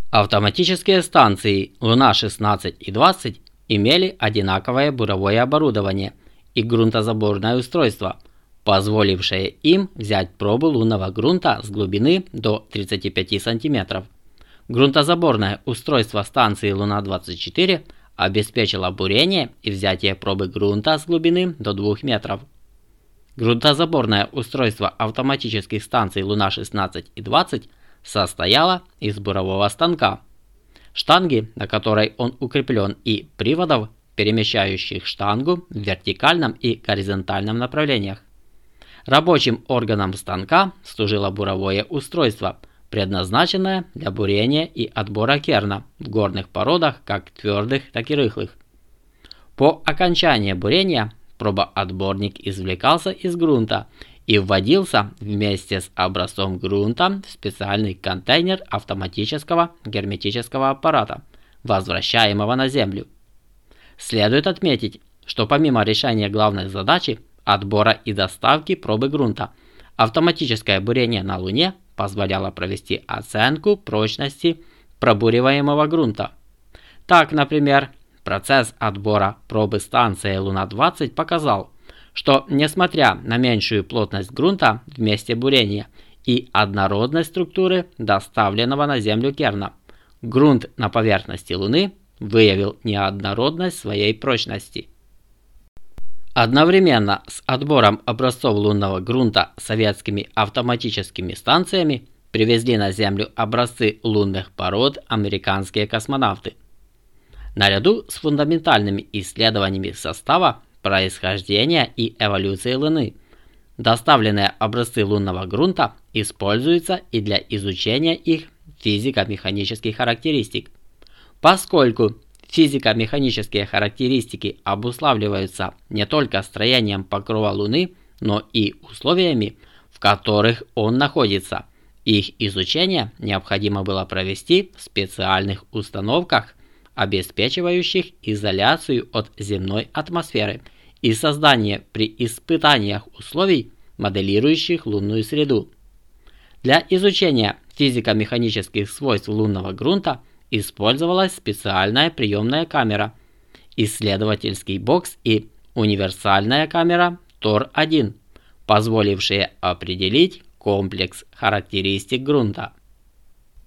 Автоматические станции Луна-16 и 20 имели одинаковое буровое оборудование и грунтозаборное устройство, позволившее им взять пробу лунного грунта с глубины до 35 см. Грунтозаборное устройство станции Луна-24 обеспечило бурение и взятие пробы грунта с глубины до 2 метров. Грунтозаборное устройство автоматических станций Луна-16 и 20 состояло из бурового станка, штанги, на которой он укреплен, и приводов, перемещающих штангу в вертикальном и горизонтальном направлениях. Рабочим органом станка служило буровое устройство, предназначенное для бурения и отбора керна в горных породах как твердых, так и рыхлых. По окончании бурения пробоотборник извлекался из грунта и вводился вместе с образцом грунта в специальный контейнер автоматического герметического аппарата, возвращаемого на Землю. Следует отметить, что помимо решения главной задачи отбора и доставки пробы грунта, автоматическое бурение на Луне позволяло провести оценку прочности пробуриваемого грунта. Так, например, процесс отбора пробы станции Луна-20 показал, что, несмотря на меньшую плотность грунта в месте бурения и однородность структуры доставленного на Землю керна, грунт на поверхности Луны выявил неоднородность своей прочности. Одновременно с отбором образцов лунного грунта советскими автоматическими станциями привезли на Землю образцы лунных пород американские космонавты. Наряду с фундаментальными исследованиями состава, происхождения и эволюции Луны, доставленные образцы лунного грунта используются и для изучения их физико-механических характеристик. Поскольку физико-механические характеристики обуславливаются не только строением покрова Луны, но и условиями, в которых он находится, их изучение необходимо было провести в специальных установках, обеспечивающих изоляцию от земной атмосферы и создание при испытаниях условий, моделирующих лунную среду. Для изучения физико-механических свойств лунного грунта использовалась специальная приемная камера, исследовательский бокс и универсальная камера Тор-1, позволившие определить комплекс характеристик грунта.